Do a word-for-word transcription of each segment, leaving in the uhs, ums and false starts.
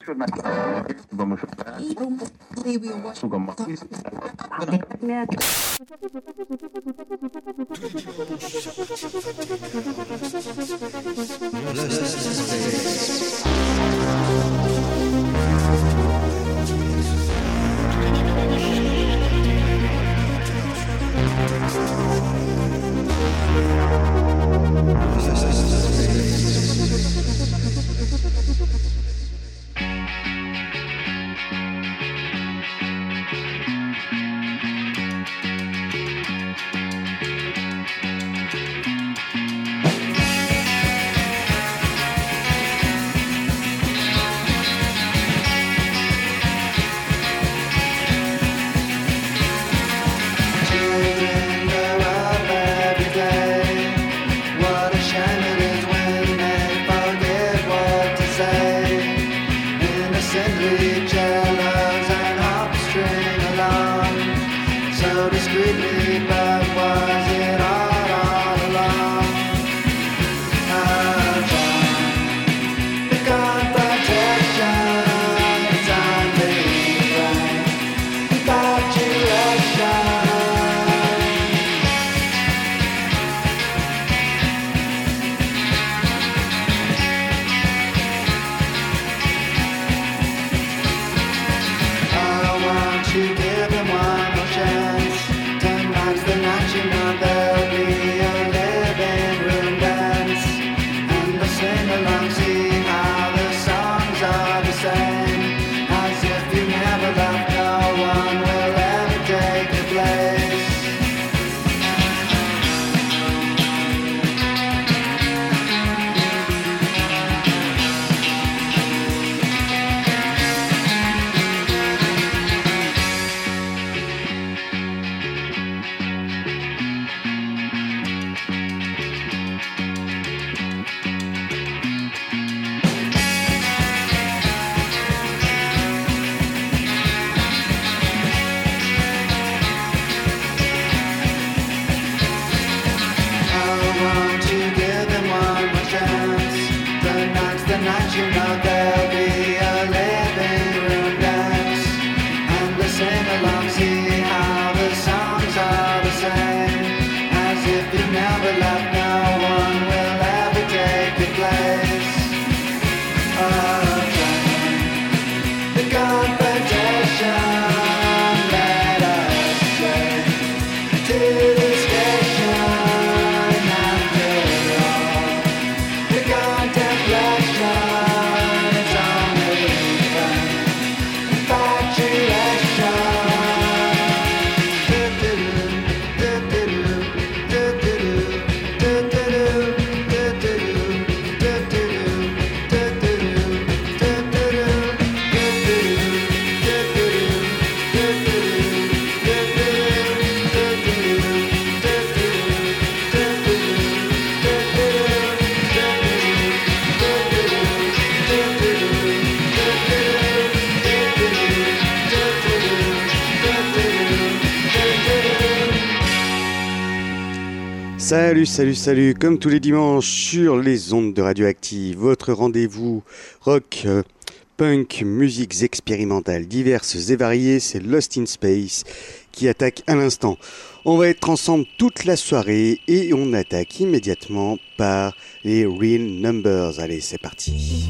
Salut, salut, salut, comme tous les dimanches sur les ondes de Radioactive, votre rendez-vous rock, euh, punk, musiques expérimentales diverses et variées, c'est Lost in Space qui attaque à l'instant. On va être ensemble toute la soirée et on attaque immédiatement par les Real Numbers. Allez, c'est parti.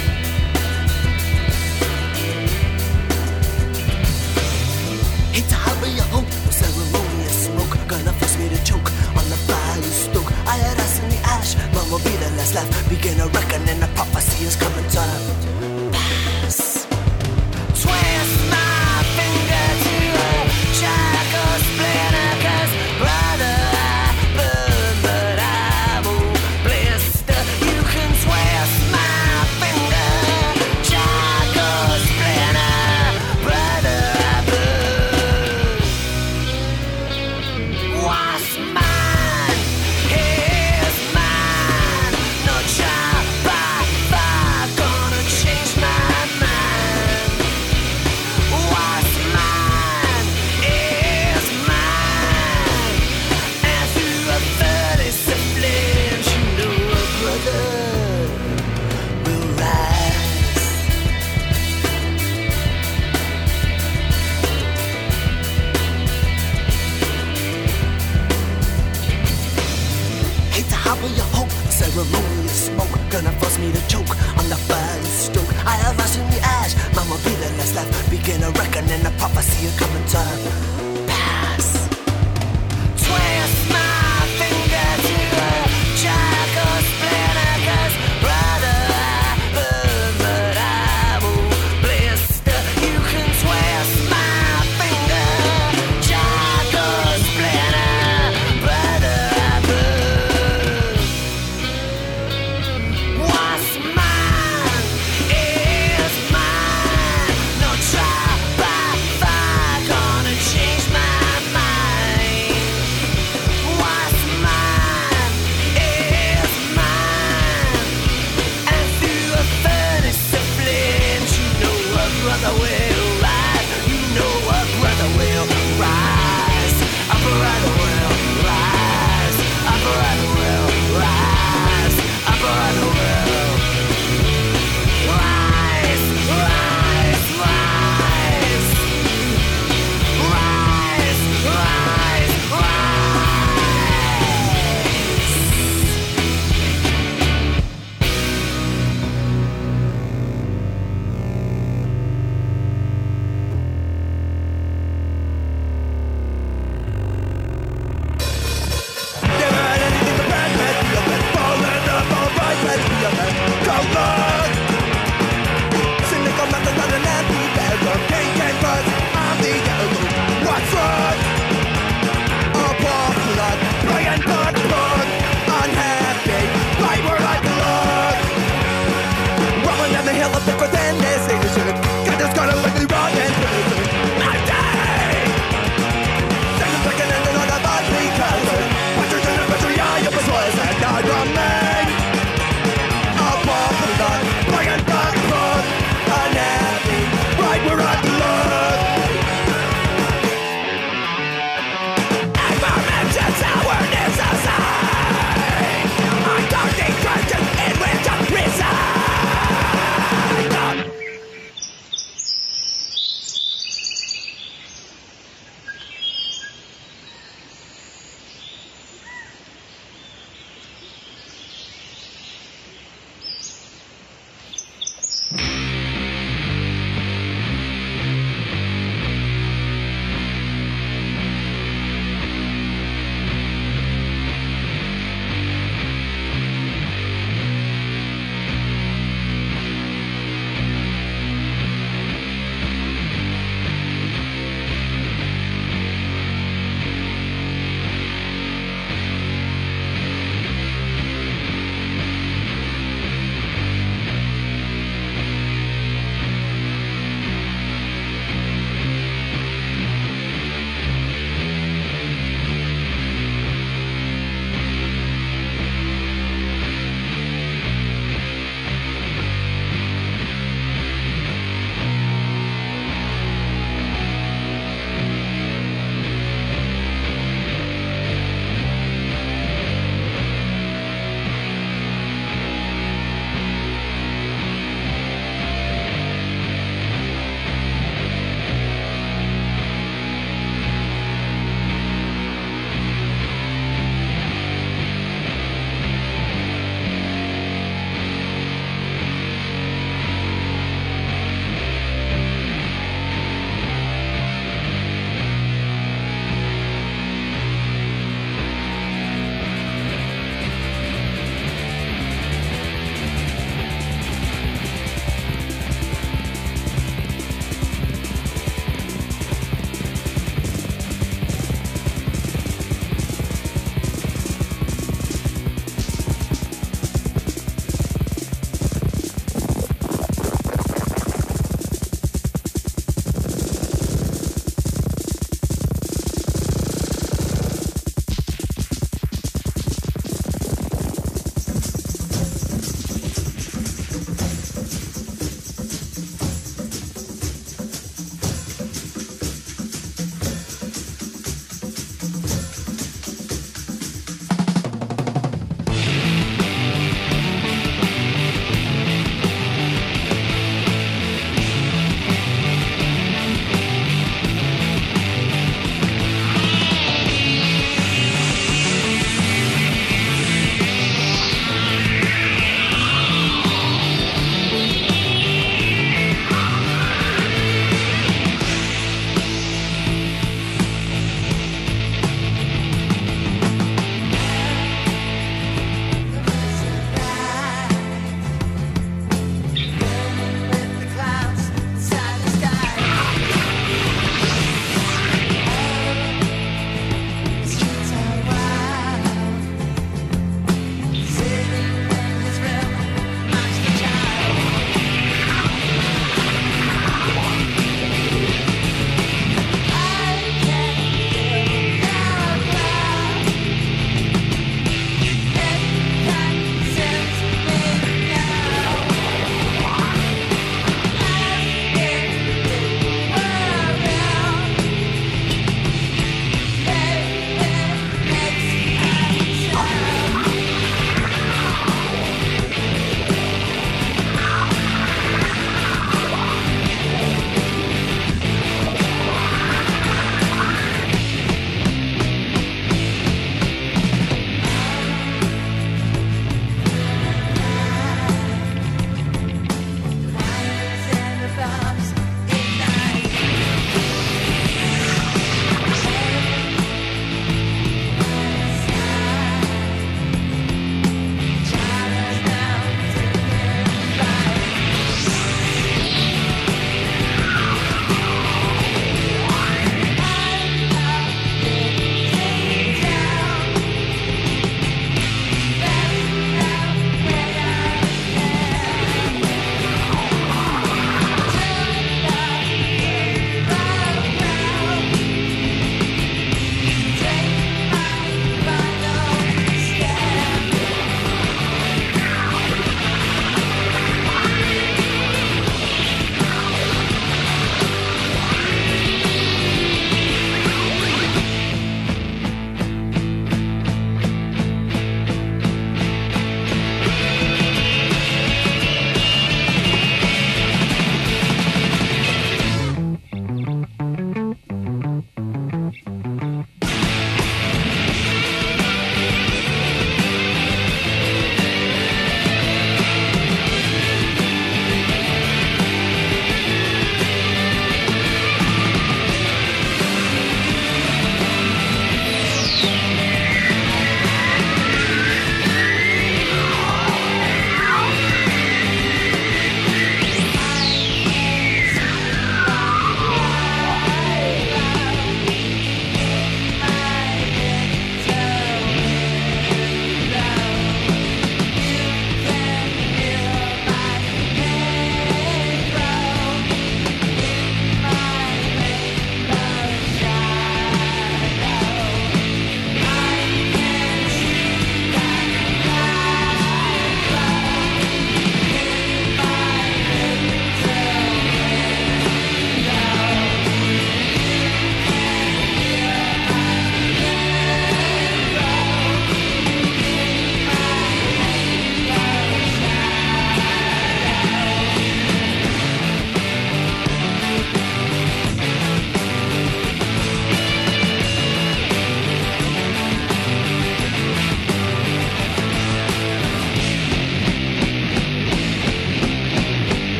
It's top of your hope, no ceremonious smoke. Gonna force me to choke on the fire you stoke. I had us in the ash, none will be the last left. Begin a reckoning, the prophecy is coming to pass. Twist my finger to a shackle splinter, 'cause brother I burn, but I won't blister. You can twist my finger, shackle splinter, brother I burn. What's mine is mine. No child by fire gonna change my mind. What's mine is mine. And through a furnace of flames, you know a brother will rise. Hate to hobble your hope, ceremonious smoke. Gonna force me to choke on the fire you stoke. I have us in the ash, mama be the last left. Begin a reckoning, the prophecy is coming to pass. Twist my finger to a shackle splinter, 'cause brother I burn, but I won't blister. You can twist my finger, shackle splinter, brother I burn. What's mine is mine. No trial by fire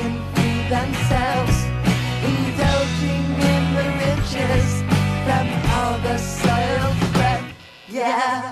can free themselves, indulging in the riches from all the soiled bread. Yeah.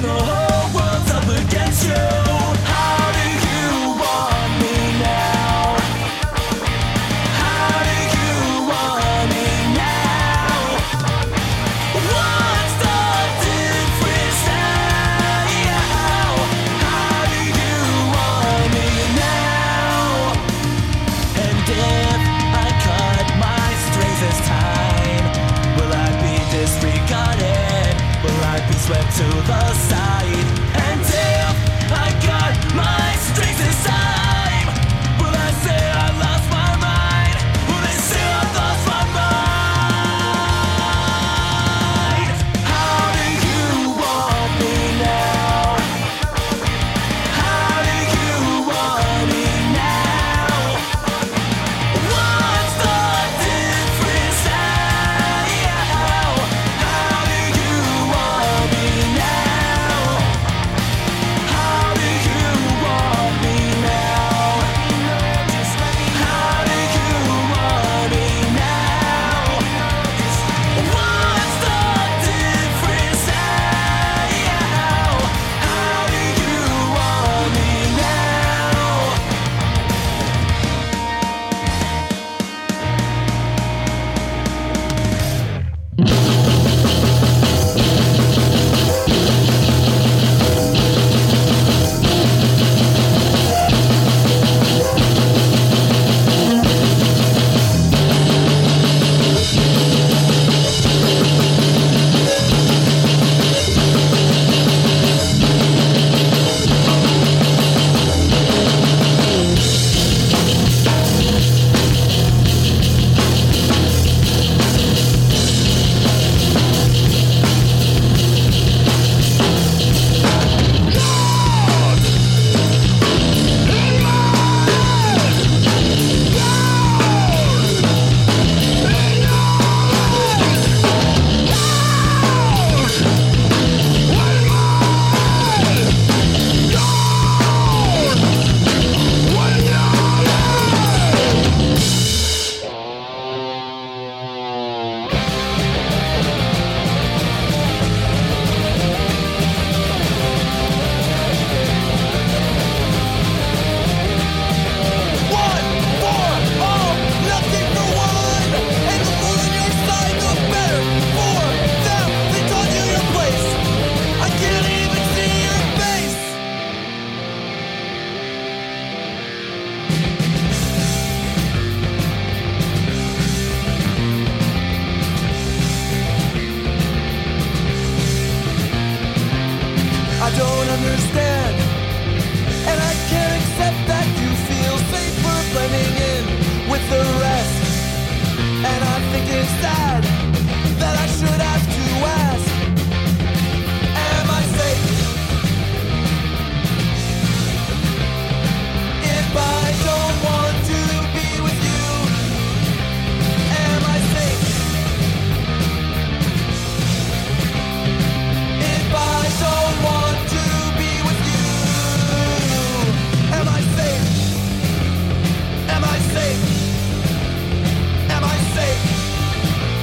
Am I safe?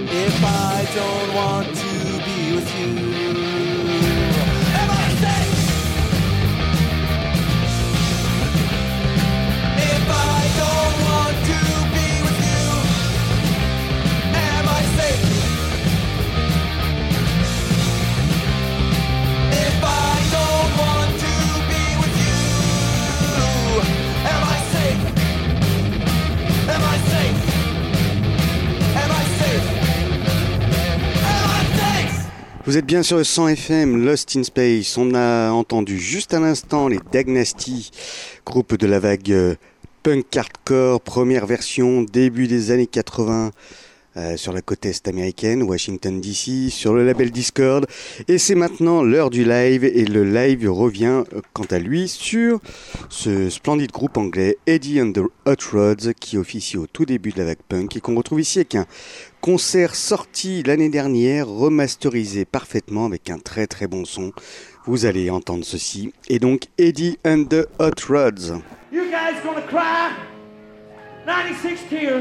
if I don't want to be with you? Am I safe? If I don't want to be with you, am I safe? If I don't want to be with you, am I safe? Am I safe? Am I safe? Am I safe? Vous êtes bien sur le cent F M, Lost in Space. On a entendu juste à l'instant les Dag Nasty, groupe de la vague euh, punk hardcore, première version, début des années quatre-vingts, euh, sur la côte est américaine, Washington D C, sur le label Discord. Et c'est maintenant l'heure du live, et le live revient euh, quant à lui sur ce splendide groupe anglais, Eddie and the Hot Rods, qui officie au tout début de la vague punk et qu'on retrouve ici avec un concert sorti l'année dernière, remasterisé parfaitement avec un très très bon son. Vous allez entendre ceci. Et donc Eddie and the Hot Rods. You guys gonna cry ninety-six tears.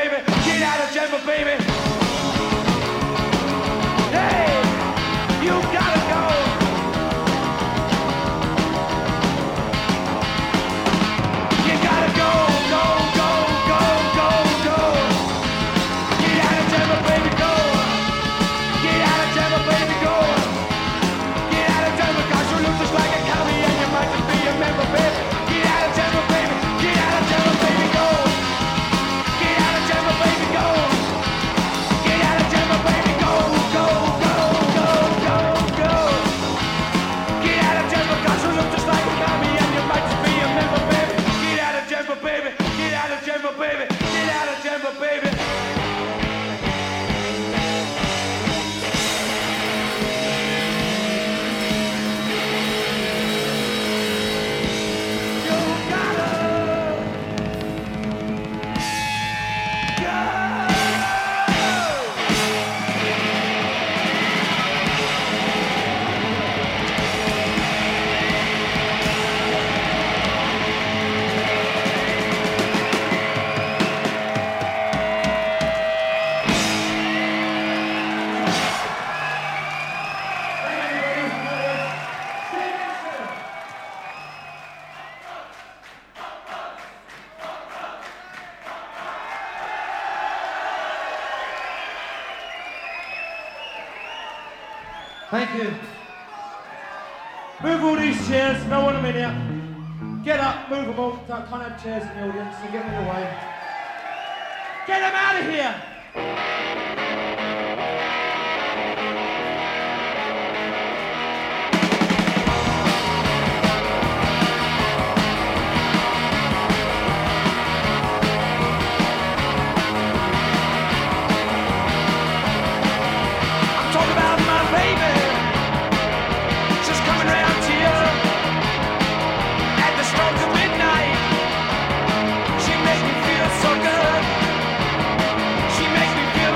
baby. Get out of jail, baby. Hey, you gotta go. You gotta go, go, go, go, go, go. Get out of jail, baby, go. Get out of jail, baby, go. Get out of jail, cause you look just like a commie and you might just be a member, baby. Get out of jail, baby. Get out of jail, baby, go. Get out of jail, baby, go. Get out of jail, baby, go, go, go, go, go, go. Get out of jail, cause you look just like a commie and you might just be a member, baby. Get out of jail, baby. Get out of jail, baby. Get out of jail, baby. Thank you. Move all these chairs, no one a minute. Get up, move them all. Can't have chairs in the audience, so get them in the way. Get them out of here! I'm talking about my baby. She's coming round here at the stroke of midnight. She makes me feel so good. She makes me feel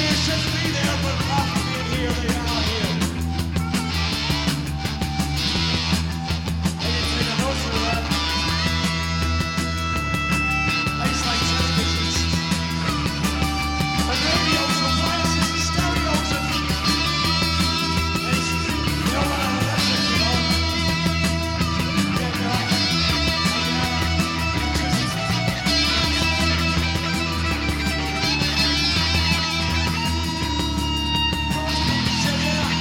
Yeah.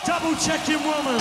Double checking woman.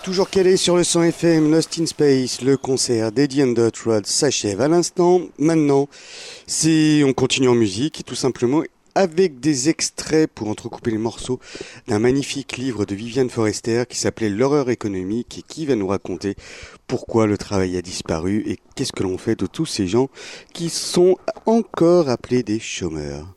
Toujours calé sur le cent F M, Lost in Space, le concert d'Eddie and the Rod s'achève à l'instant. Maintenant, c'est, on continue en musique, tout simplement, avec des extraits pour entrecouper les morceaux d'un magnifique livre de Viviane Forester qui s'appelait L'horreur économique et qui va nous raconter pourquoi le travail a disparu et qu'est-ce que l'on fait de tous ces gens qui sont encore appelés des chômeurs.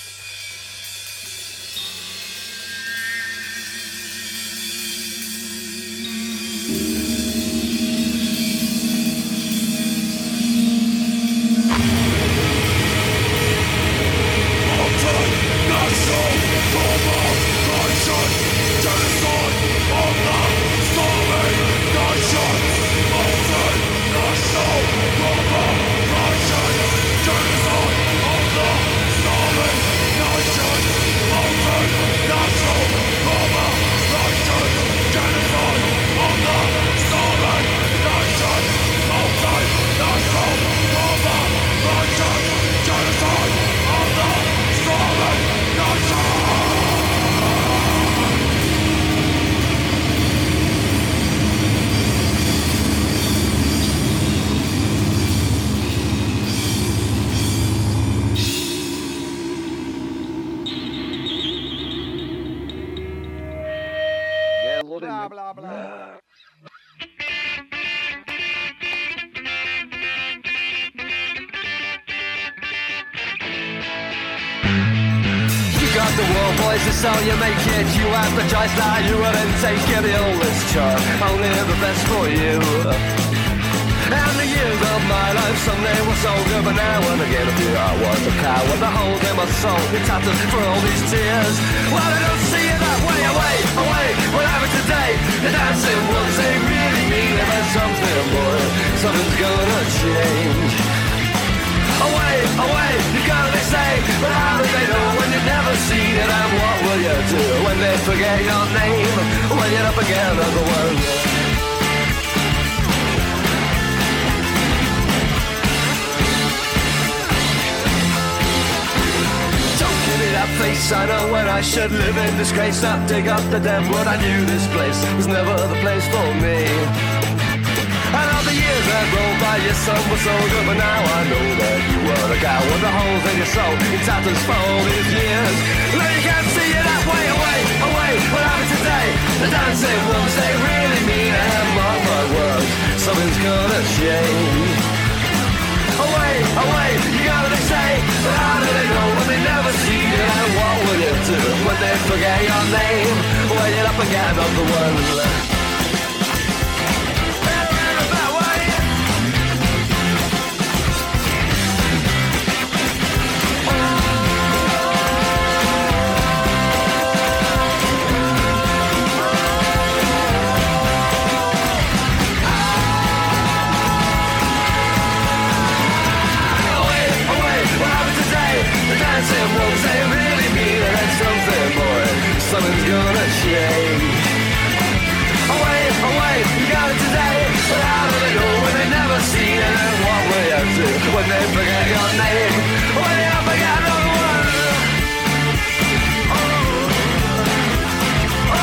The world boys is so you make it. You have the choice now, you will then take it. The oldest child, only the best for you. And the years of my life someday were so good, but now and again I feel I was a coward. The hole in my soul, it's tattered for all these tears. Well, I don't see it that way, away, away. What happened today? The dancing ones, they really mean it. There's something more, something's gonna change. Away, away, you gotta they say, but how do they know when you've never seen it? And what will you do when they forget your name? When you're up against the world. Don't give me that face, I know when I should live in disgrace. Not dig up the dead wood, I knew this place was never the place for me. And all the years that rolled by, your son was so good, but now I know that you were the guy with the holes in your soul, in tatters for all these years. Now you can't see it that way, away, away. What happened today? The dancing ones, they really mean it. And mark my words, something's gonna change. Away, away, you gotta they say, but how do they know when they never see it? And what will you do when they forget your name? When you're up against the world. They really mean it, and something more, something's gonna change. Away, away, you got it today, but how do they know when they never see it? And what will you do when they forget your name? When you forget the word? Oh, oh,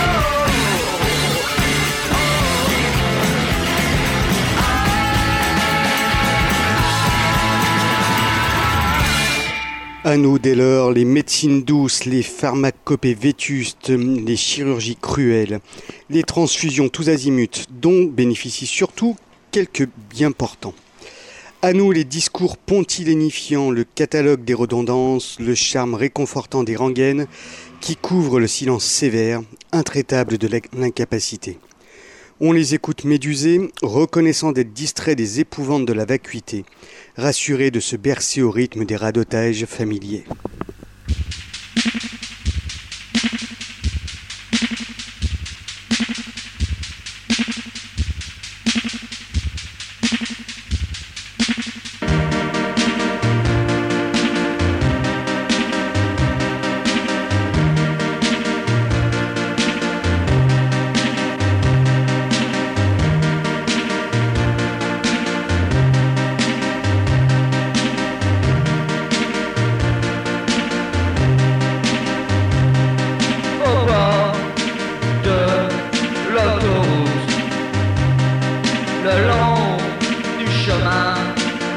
À nous, dès lors, les médecines douces, les pharmacopées vétustes, les chirurgies cruelles, les transfusions tous azimuts, dont bénéficient surtout quelques bien portants. À nous, les discours pontilénifiants, le catalogue des redondances, le charme réconfortant des rengaines, qui couvrent le silence sévère, intraitable de l'incapacité. On les écoute médusés, reconnaissant d'être distraits des épouvantes de la vacuité, rassurés de se bercer au rythme des radotages familiers.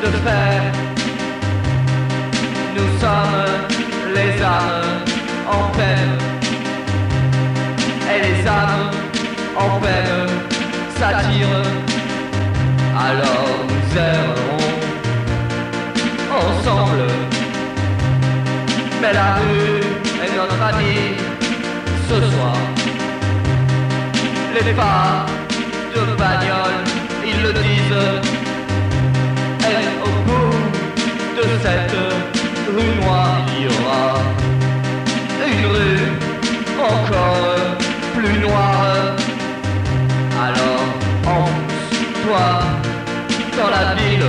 de fer. Nous sommes les âmes en peine, et les âmes en peine s'attirent. Alors nous errerons ensemble, mais la rue est notre amie ce soir. Les pas de bagnole, ils le disent, et au bout de cette rue noire, il y aura une rue encore plus noire. Alors enfonce-toi dans la ville,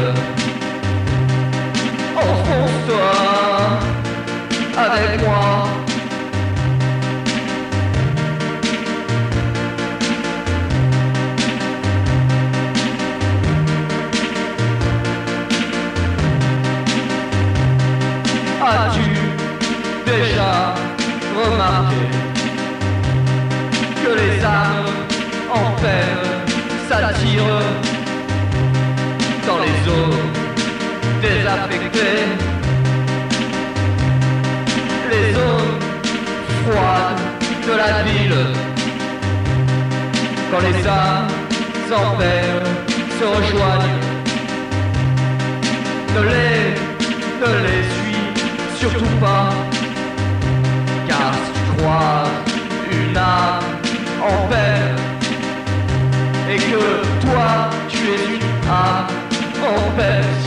enfonce-toi avec moi. As-tu déjà remarqué que les âmes en peine s'attirent dans les eaux désaffectées, les eaux froides de la ville, quand les âmes en peine se rejoignent? Ne les, ne les suis surtout pas, car si tu croises une âme en peine et que toi tu es une âme en peine,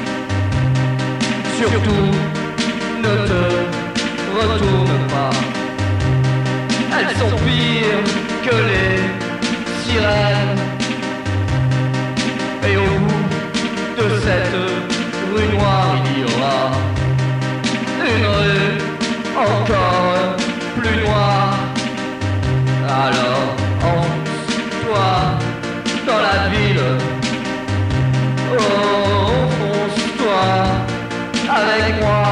surtout ne te retourne pas. Elles sont pires que les sirènes, et au bout de cette rue noire il y aura une rue encore plus noire. Alors enfonce-toi dans la ville, oh, enfonce-toi avec moi.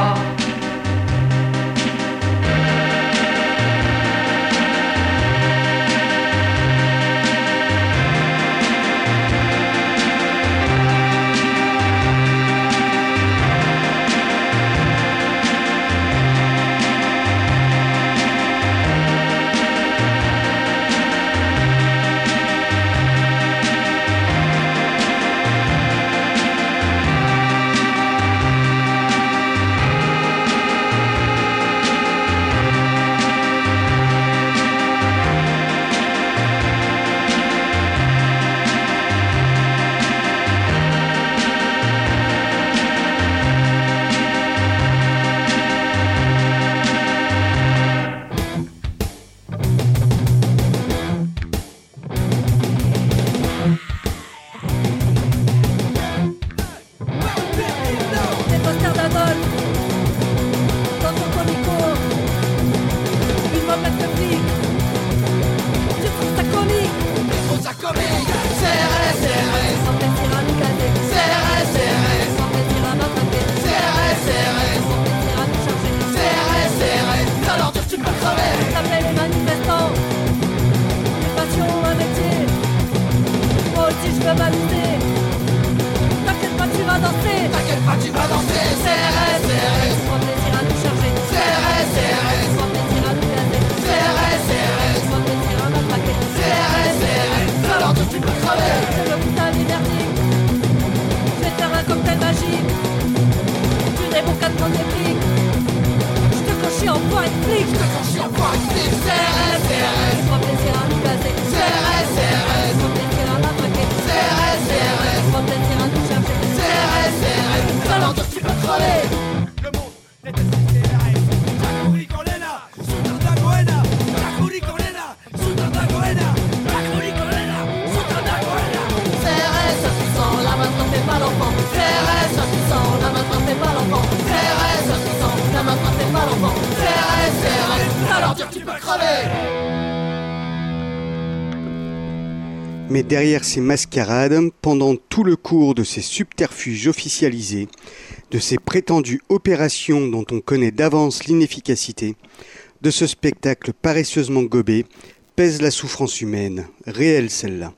Mais derrière ces mascarades, pendant tout le cours de ces subterfuges officialisés, de ces prétendues opérations dont on connaît d'avance l'inefficacité, de ce spectacle paresseusement gobé, pèse la souffrance humaine, réelle celle-là.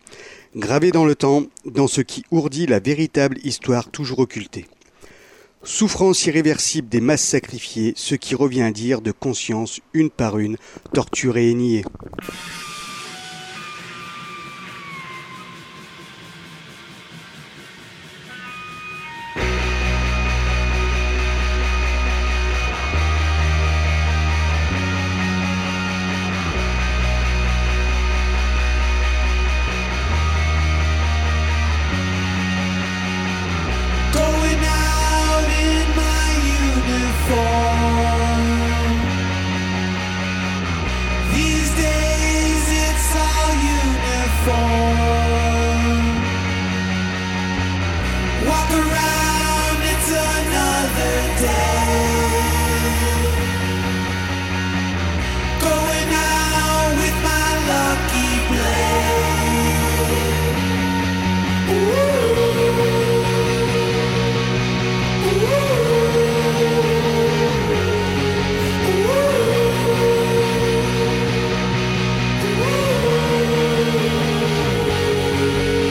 gravé dans le temps, dans ce qui ourdit la véritable histoire toujours occultée. Souffrance irréversible des masses sacrifiées, ce qui revient à dire de conscience une par une, torturées et niées.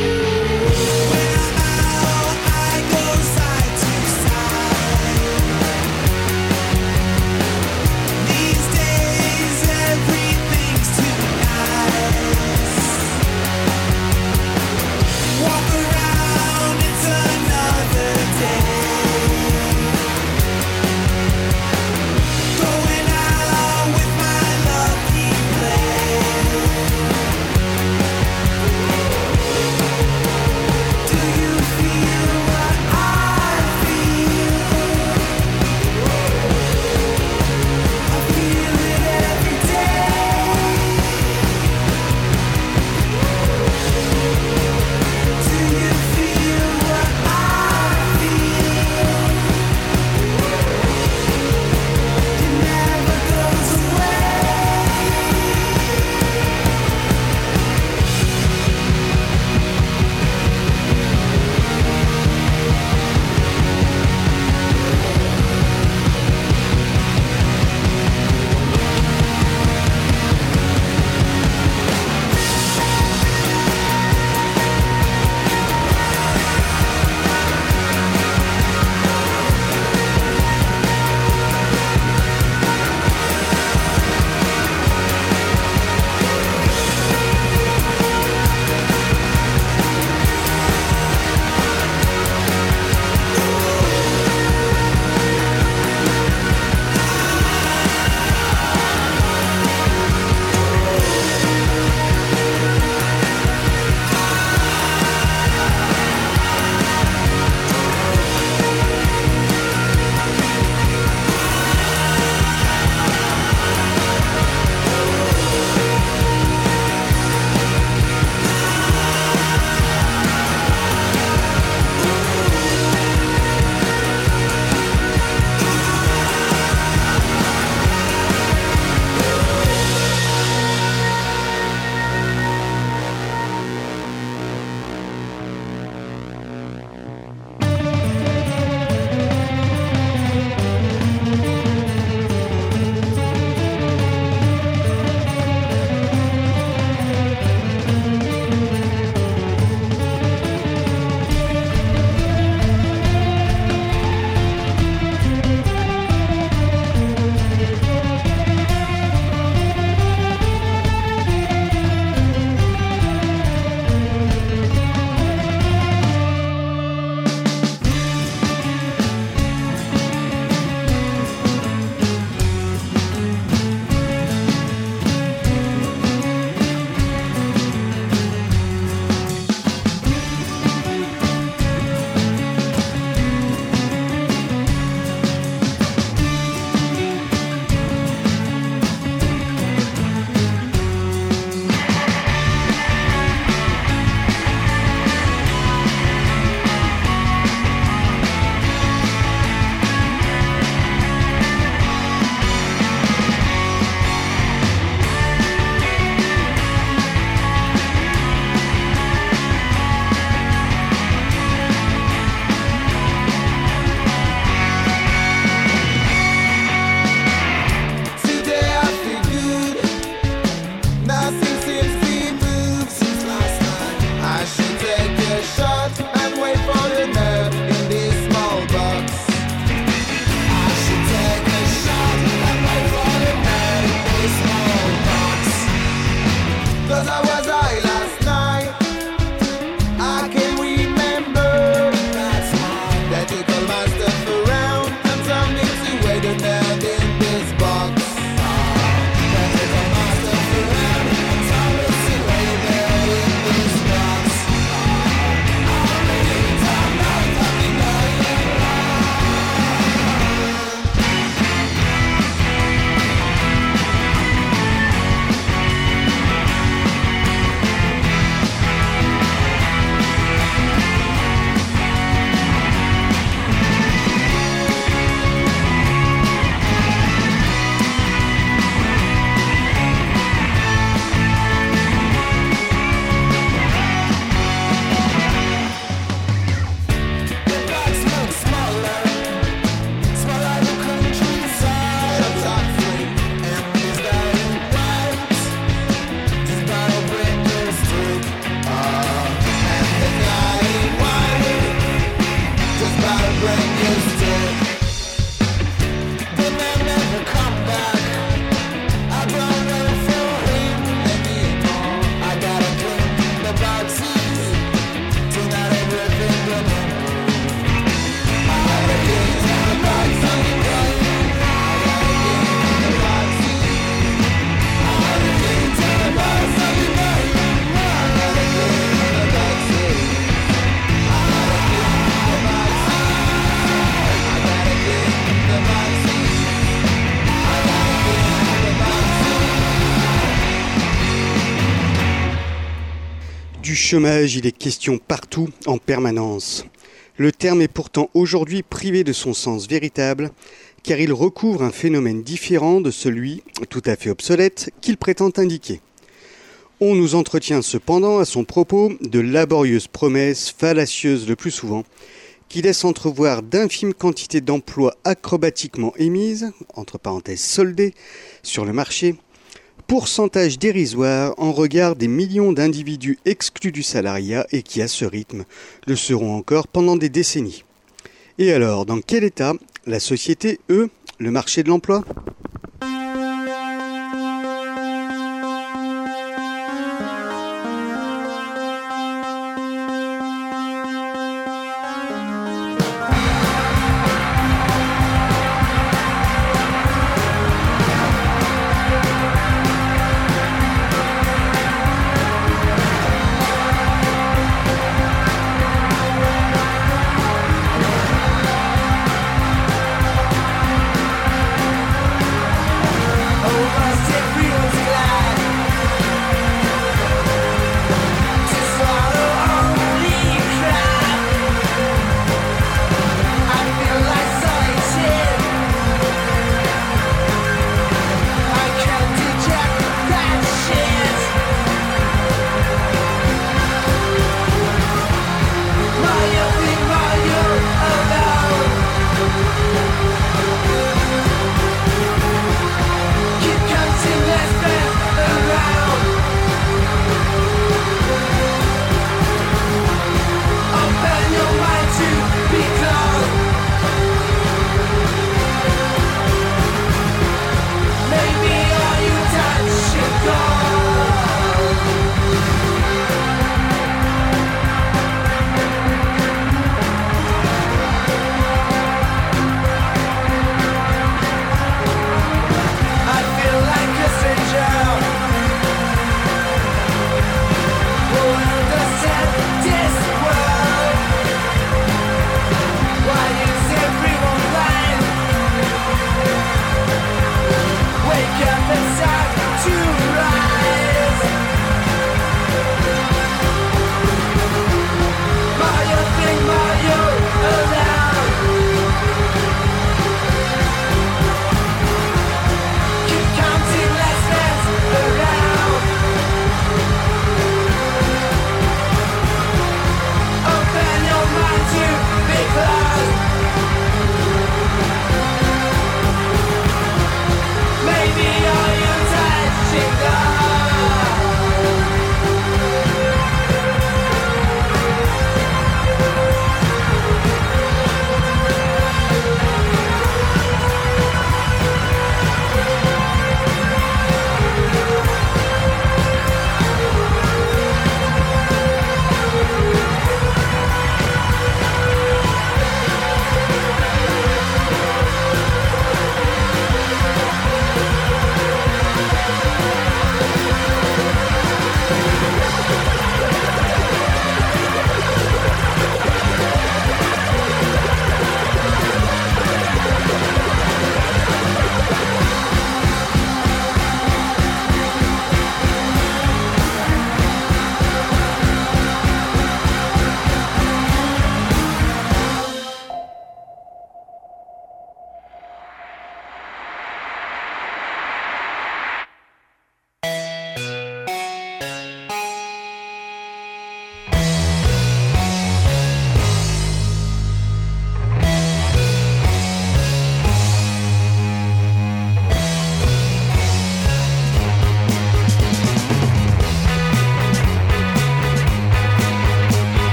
When I'm out, I go side to side. Du chômage, il est question partout, en permanence. Le terme est pourtant aujourd'hui privé de son sens véritable, car il recouvre un phénomène différent de celui, tout à fait obsolète, qu'il prétend indiquer. On nous entretient cependant à son propos de laborieuses promesses, fallacieuses le plus souvent, qui laissent entrevoir d'infimes quantités d'emplois acrobatiquement émises, entre parenthèses soldées, sur le marché, pourcentage dérisoire en regard des millions d'individus exclus du salariat et qui, à ce rythme, le seront encore pendant des décennies. Et alors, dans quel état la société, eux, le marché de l'emploi ? Thank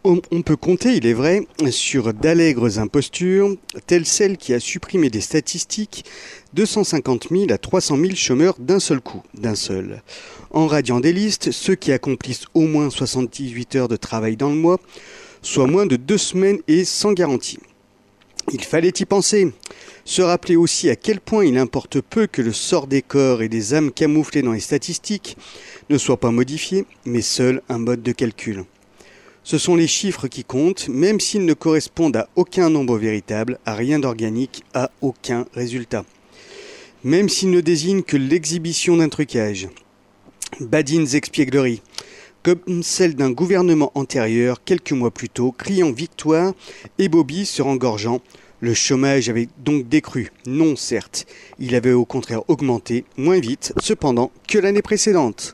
On, on peut compter, il est vrai, sur d'allègres impostures, telles celles qui a supprimé des statistiques deux cent cinquante mille à trois cent mille chômeurs d'un seul coup, d'un seul. En radiant des listes, ceux qui accomplissent au moins soixante-dix-huit heures de travail dans le mois, soit moins de deux semaines et sans garantie. Il fallait y penser. Se rappeler aussi à quel point il importe peu que le sort des corps et des âmes camouflées dans les statistiques ne soit pas modifié, mais seul un mode de calcul. Ce sont les chiffres qui comptent, même s'ils ne correspondent à aucun nombre véritable, à rien d'organique, à aucun résultat. Même s'ils ne désignent que l'exhibition d'un trucage. Badines expiègleries, comme celle d'un gouvernement antérieur quelques mois plus tôt, criant victoire et Bobby se rengorgeant. Le chômage avait donc décru. Non, certes, il avait au contraire augmenté, moins vite, cependant, que l'année précédente.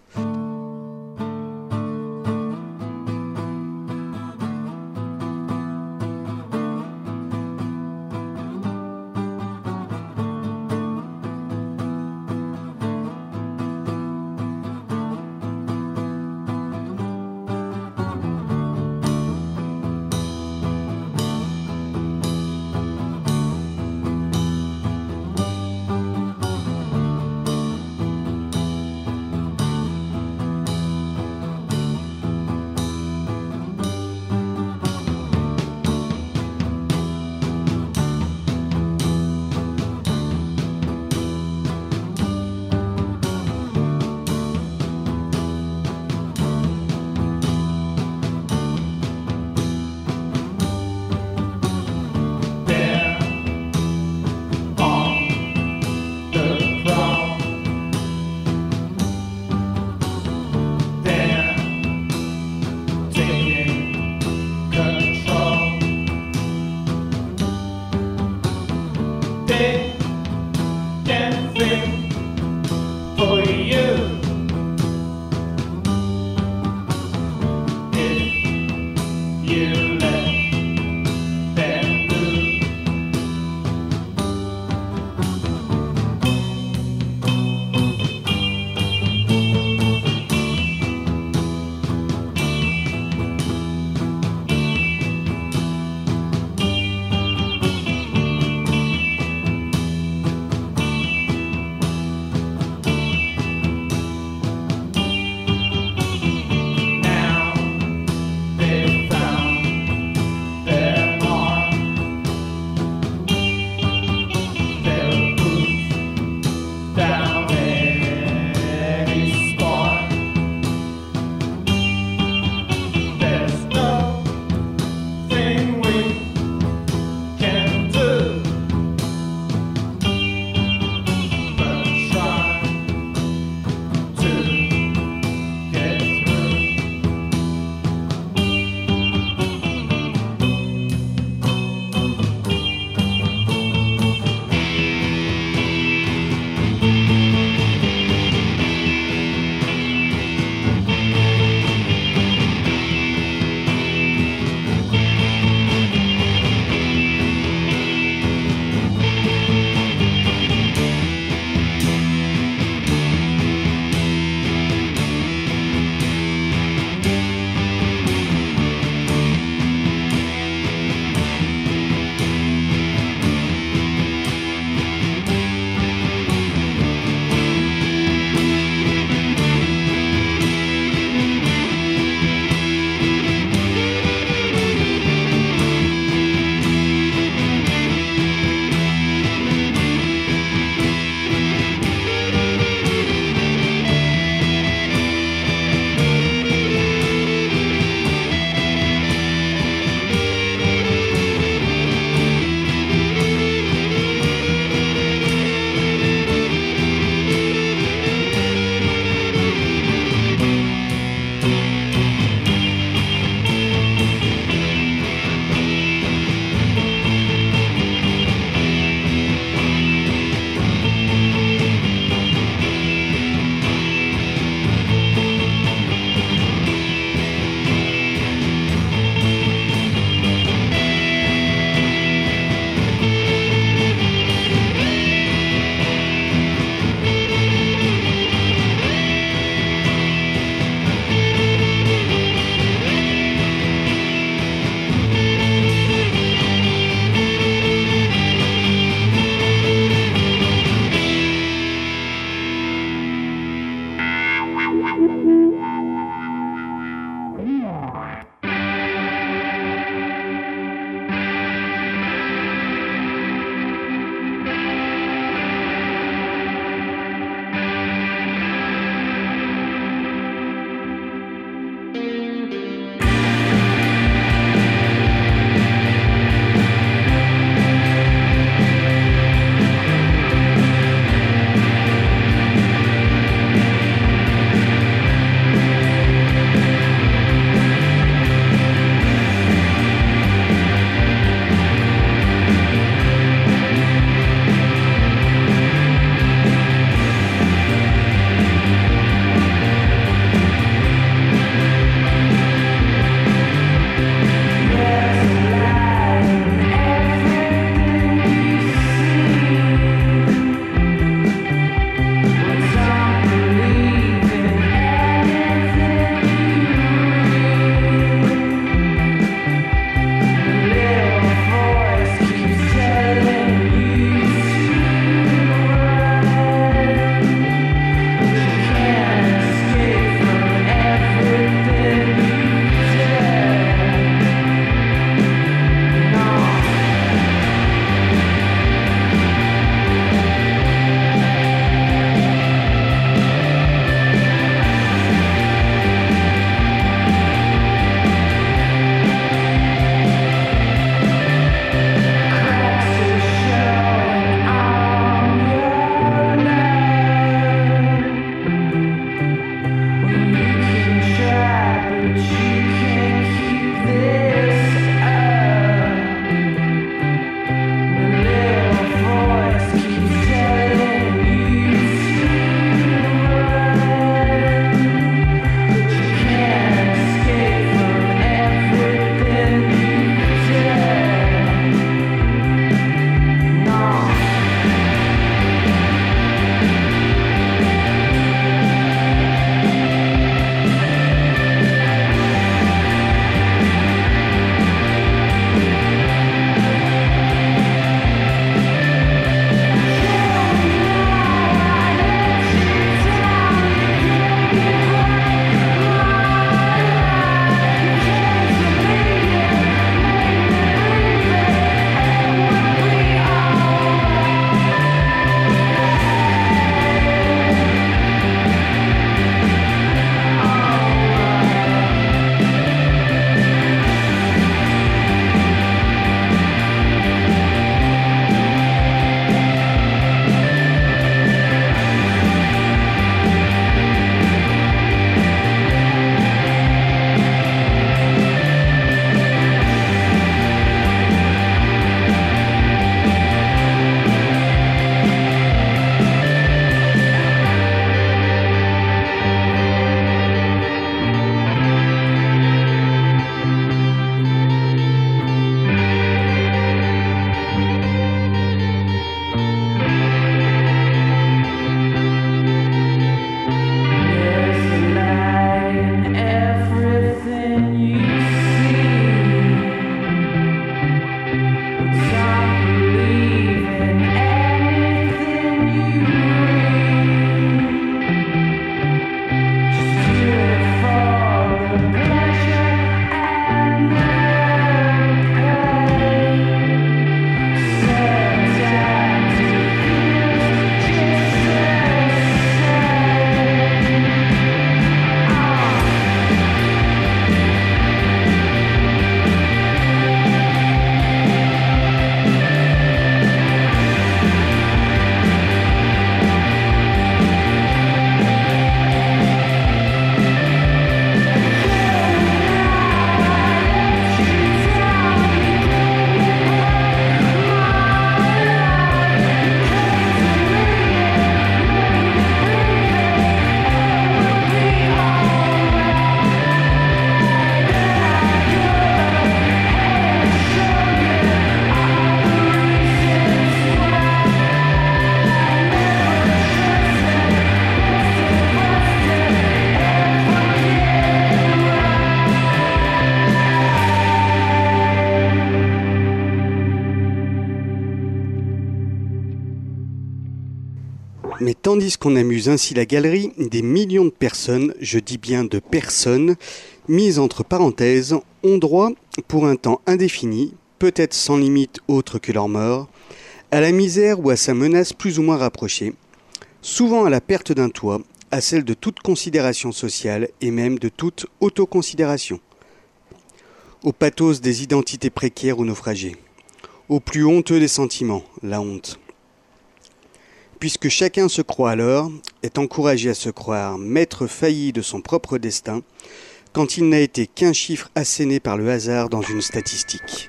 Mais tandis qu'on amuse ainsi la galerie, des millions de personnes, je dis bien de personnes, mises entre parenthèses, ont droit, pour un temps indéfini, peut-être sans limite autre que leur mort, à la misère ou à sa menace plus ou moins rapprochée, souvent à la perte d'un toit, à celle de toute considération sociale et même de toute autoconsidération, au pathos des identités précaires ou naufragées, au plus honteux des sentiments, la honte. Puisque chacun se croit alors, est encouragé à se croire maître failli de son propre destin, quand il n'a été qu'un chiffre asséné par le hasard dans une statistique.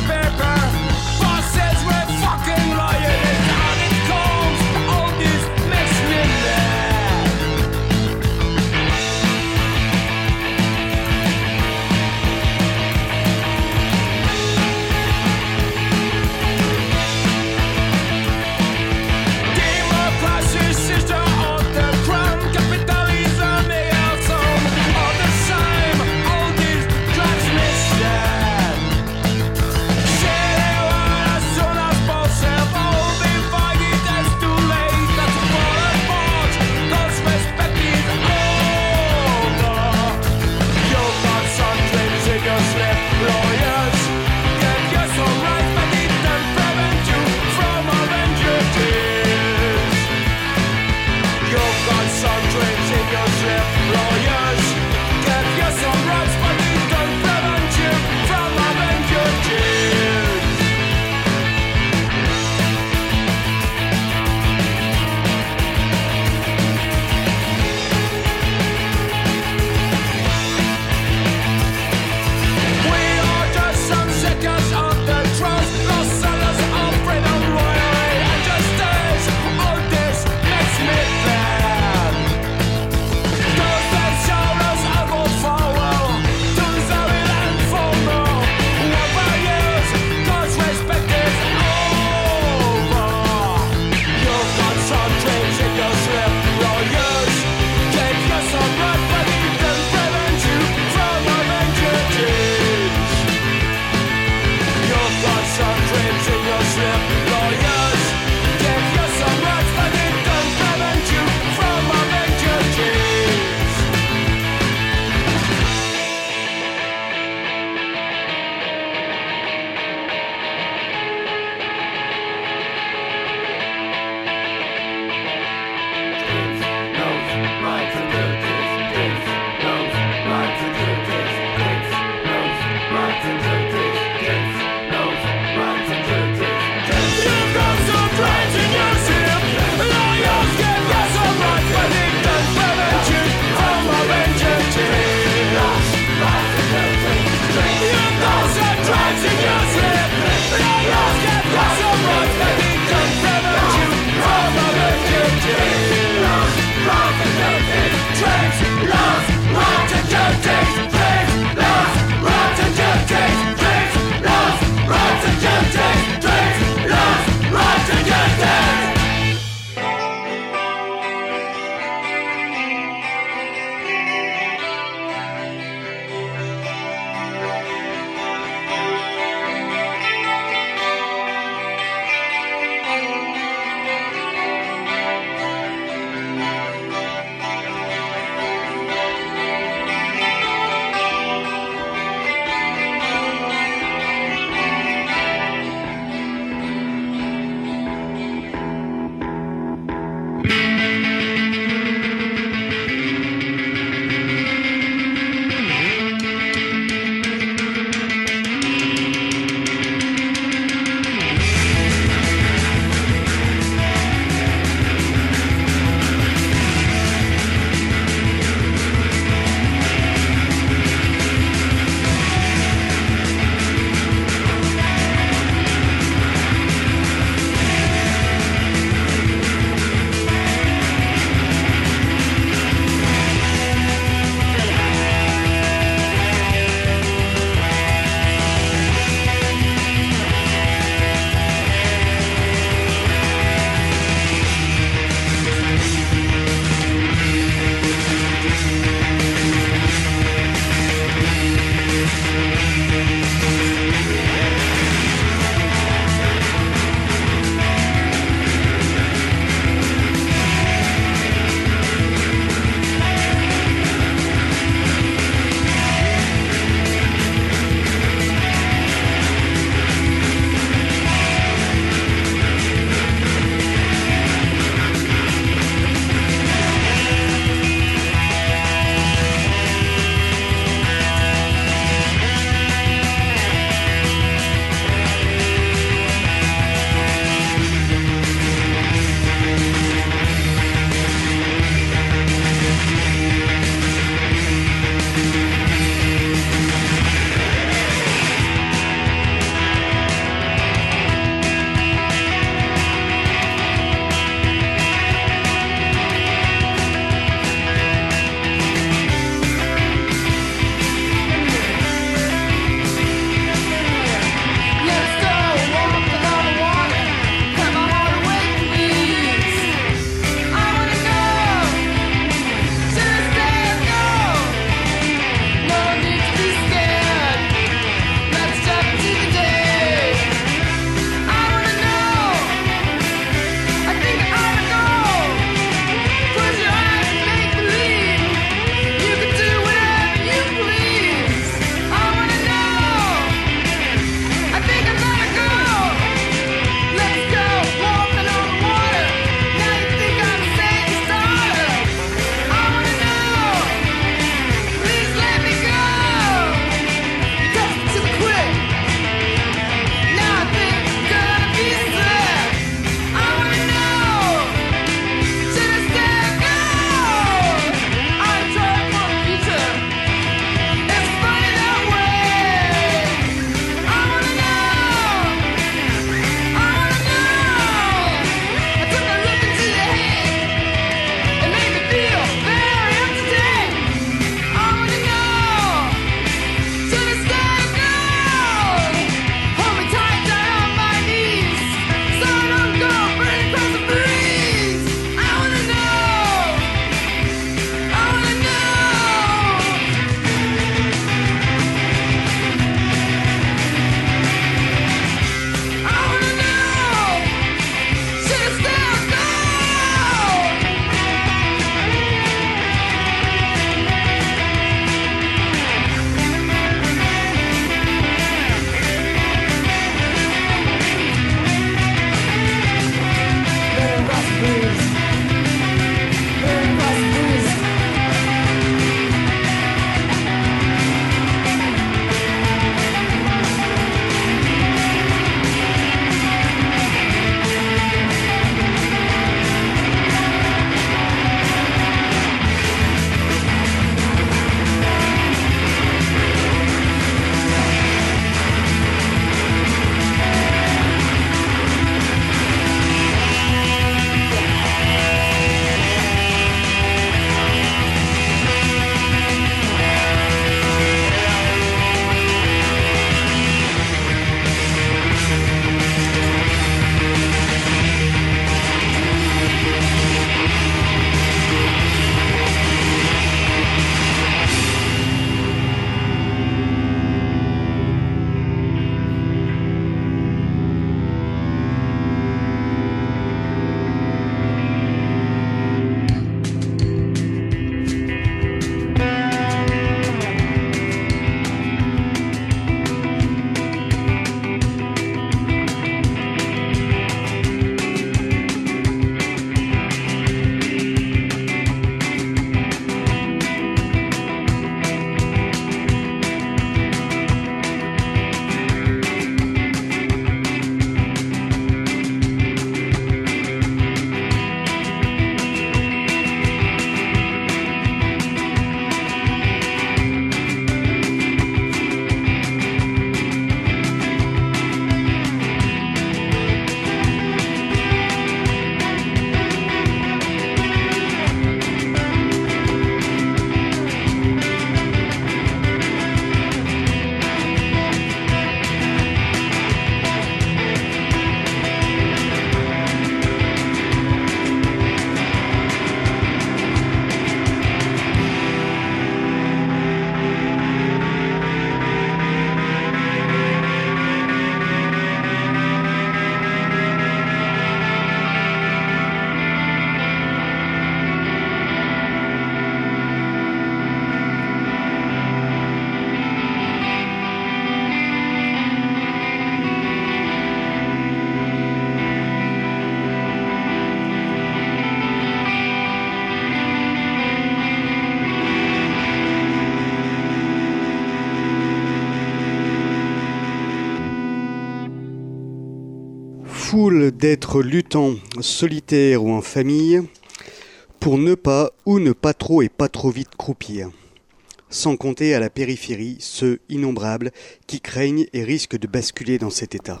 foule d'êtres luttants, solitaires ou en famille, pour ne pas ou ne pas trop et pas trop vite croupir. Sans compter à la périphérie ceux innombrables qui craignent et risquent de basculer dans cet état.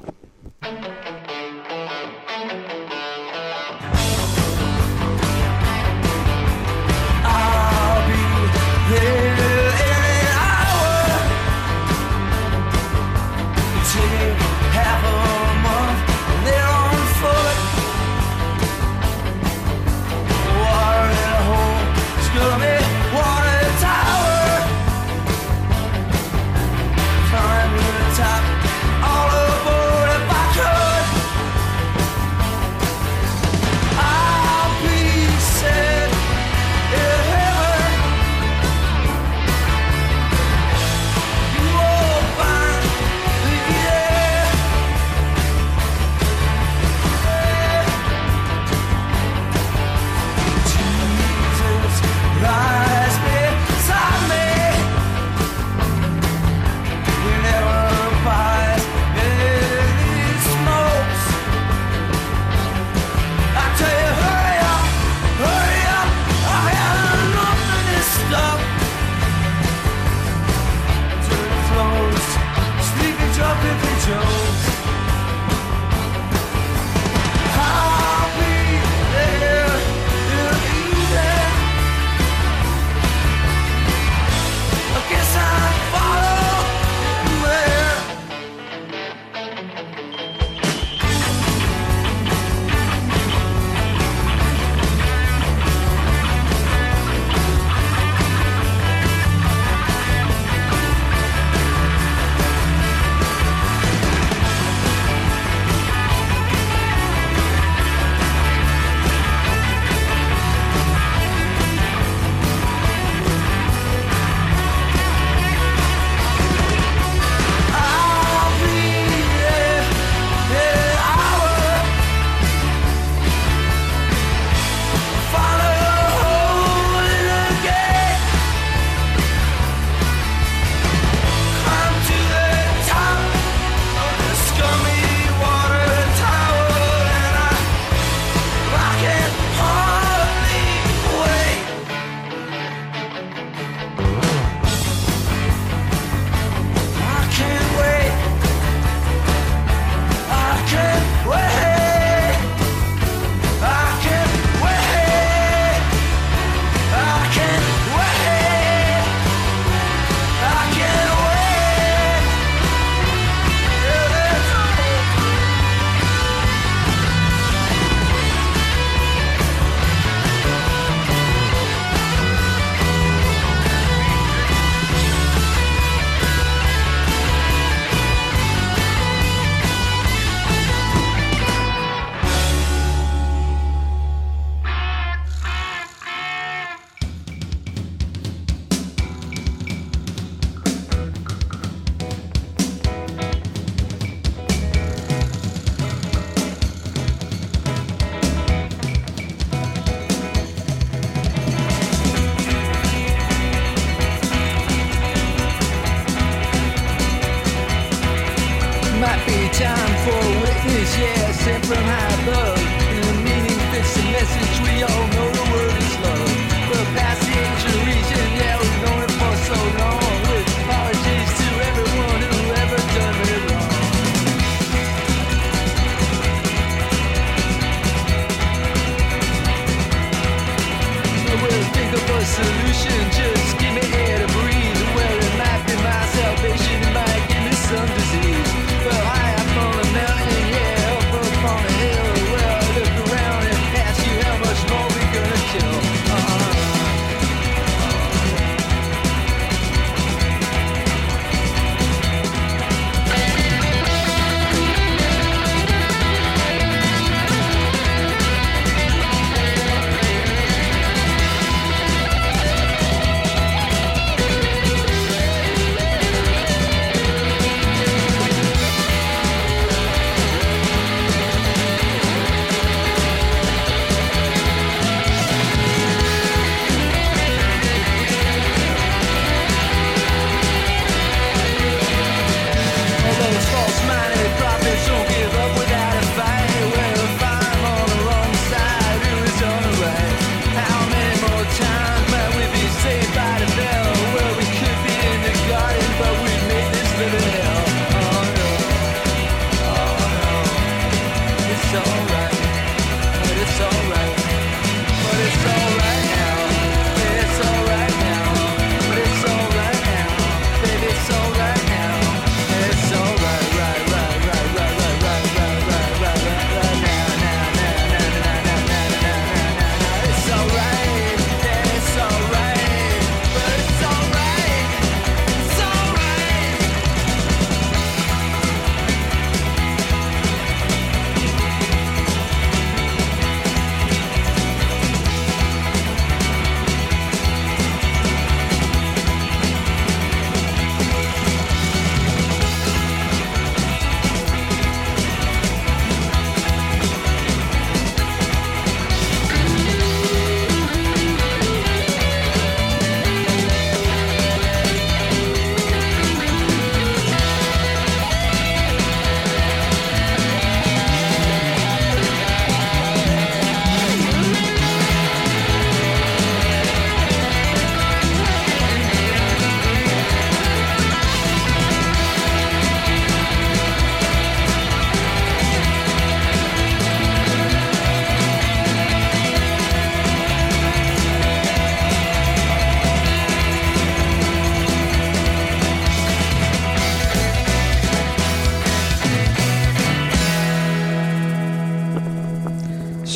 time for a witness, yeah, sent from high above. And the meaning fits the message, we all know the word is love. The passage of reason, yeah, we've known it for so long. With apologies to everyone who ever done me wrong. We'll think of a solution, just give me air to breathe. Well, it might be my salvation, it might give me some disease. Well, high up on the mountain, yeah, up up on the hill. Well, I look around and ask you how much more we gonna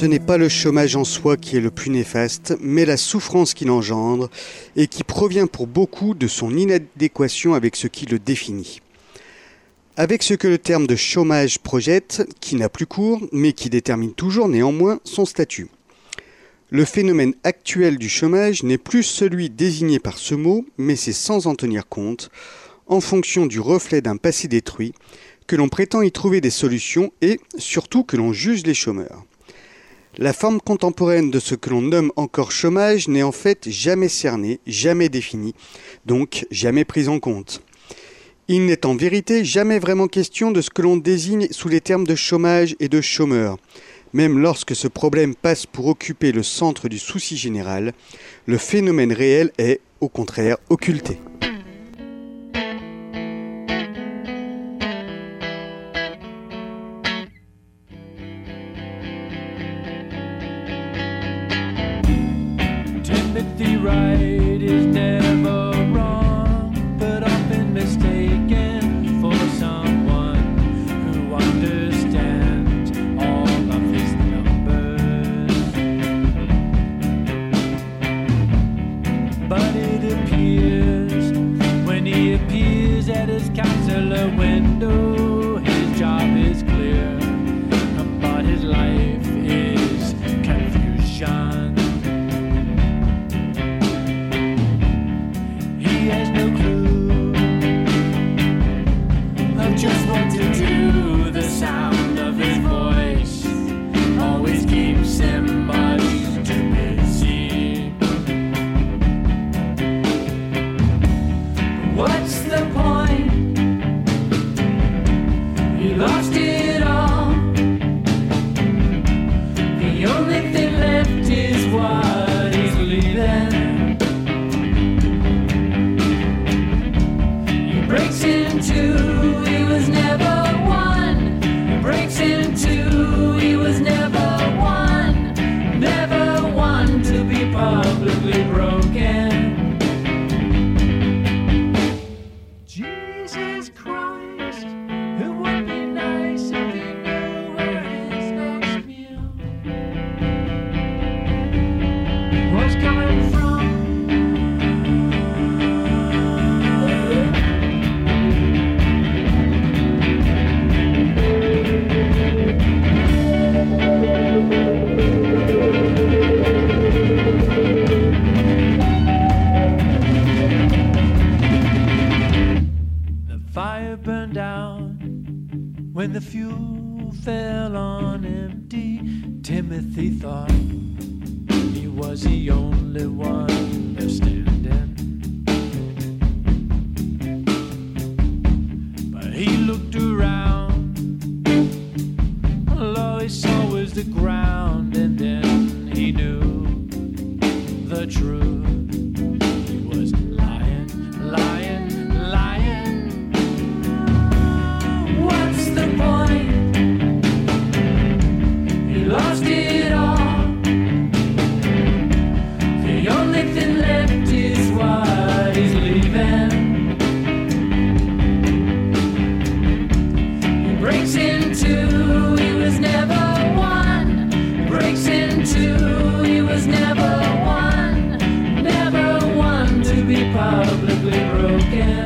Ce n'est pas le chômage en soi qui est le plus néfaste, mais la souffrance qu'il engendre et qui provient pour beaucoup de son inadéquation avec ce qui le définit. Avec ce que le terme de chômage projette, qui n'a plus cours, mais qui détermine toujours néanmoins son statut. Le phénomène actuel du chômage n'est plus celui désigné par ce mot, mais c'est sans en tenir compte, en fonction du reflet d'un passé détruit, que l'on prétend y trouver des solutions et, surtout, que l'on juge les chômeurs. La forme contemporaine de ce que l'on nomme encore chômage n'est en fait jamais cernée, jamais définie, donc jamais prise en compte. Il n'est en vérité jamais vraiment question de ce que l'on désigne sous les termes de chômage et de chômeur. Même lorsque ce problème passe pour occuper le centre du souci général, le phénomène réel est, au contraire, occulté. Timothy Wright is never wrong, but often mistaken for someone who understands all of his numbers. But it appears when he appears at his counselor window, his job is clear, but his life is confusion. He has no clue of just what to do. The sound of his voice always keeps him much too busy. What's the point? He lost it all. The only thing left is what he's leaving. Breaks into, he was never one. Breaks into, he was never one. Never one to be publicly broken. Jesus Christ, it would be nice if he knew where his next meal was coming from. Fire burned down when the fuel fell on empty. Timothy thought he was the only one left standing, but he looked around, all he saw was the ground, and then he knew the truth. He was lying, lying, lying. What's the point? He lost it all. The only thing left is what he's leaving. He breaks into, he was never one. Breaks into, he was never one. Never one to be publicly broken.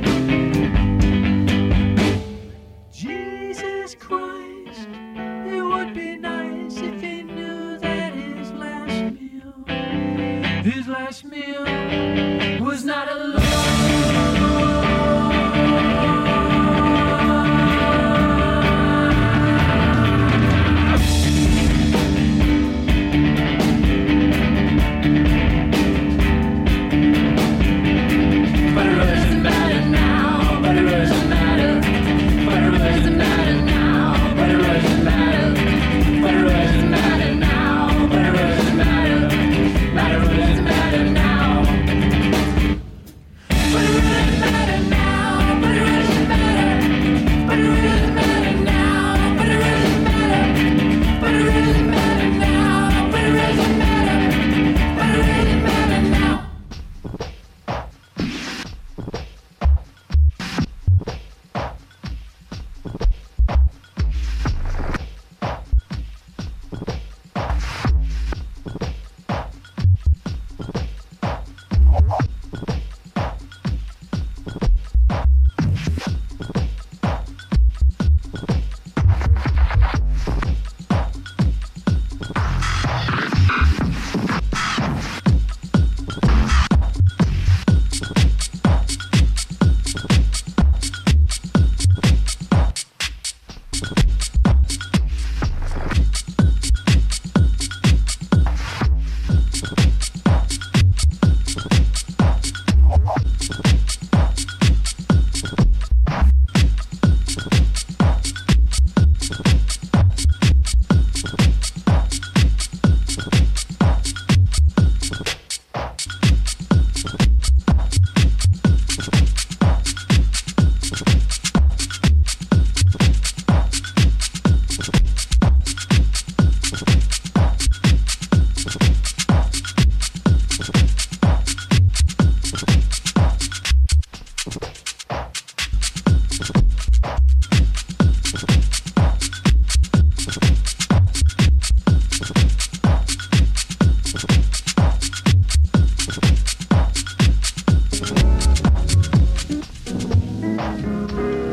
Jesus Christ, it would be nice if he knew that his last meal, his last meal was not alone. But it doesn't matter now, but it doesn't matter. But it doesn't matter now, but it doesn't matter. But it doesn't matter now, but it doesn't matter. But it doesn't matter now. But it doesn't matter now, but it doesn't matter. But it doesn't matter now, but it doesn't matter. But it doesn't matter now, but it doesn't matter. But it doesn't matter now.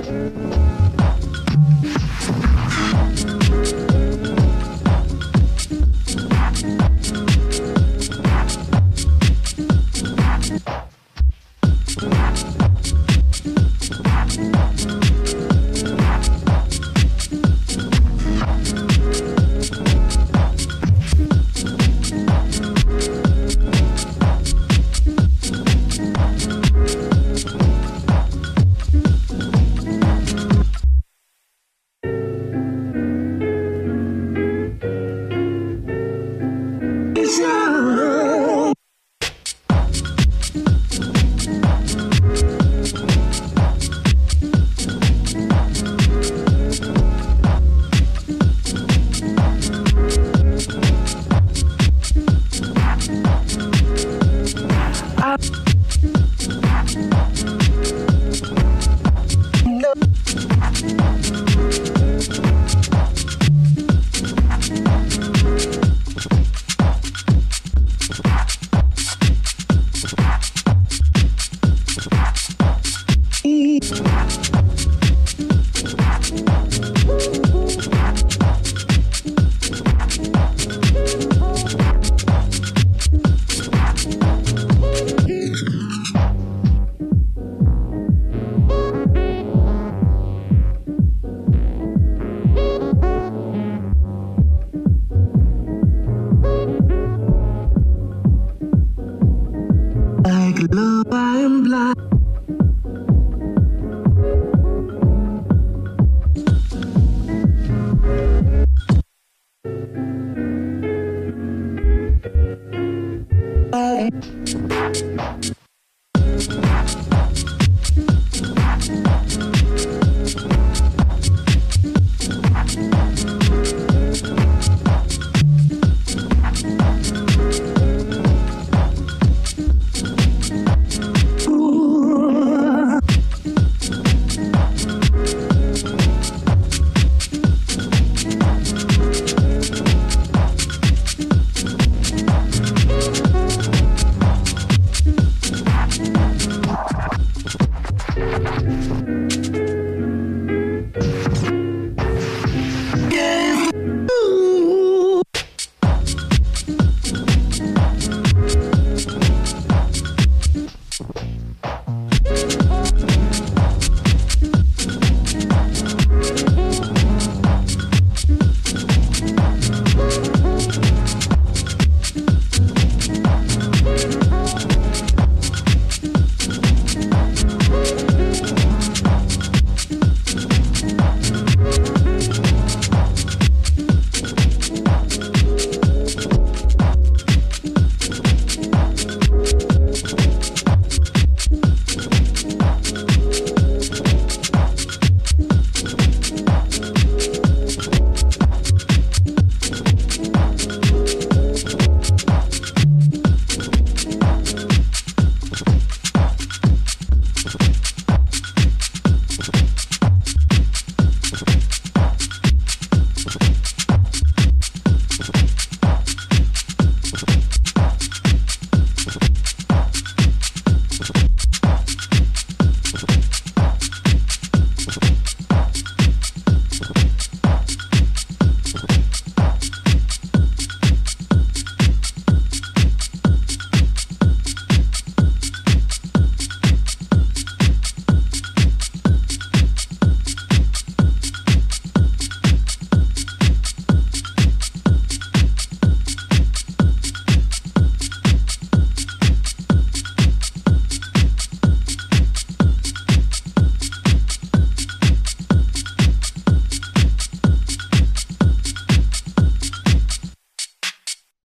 Thank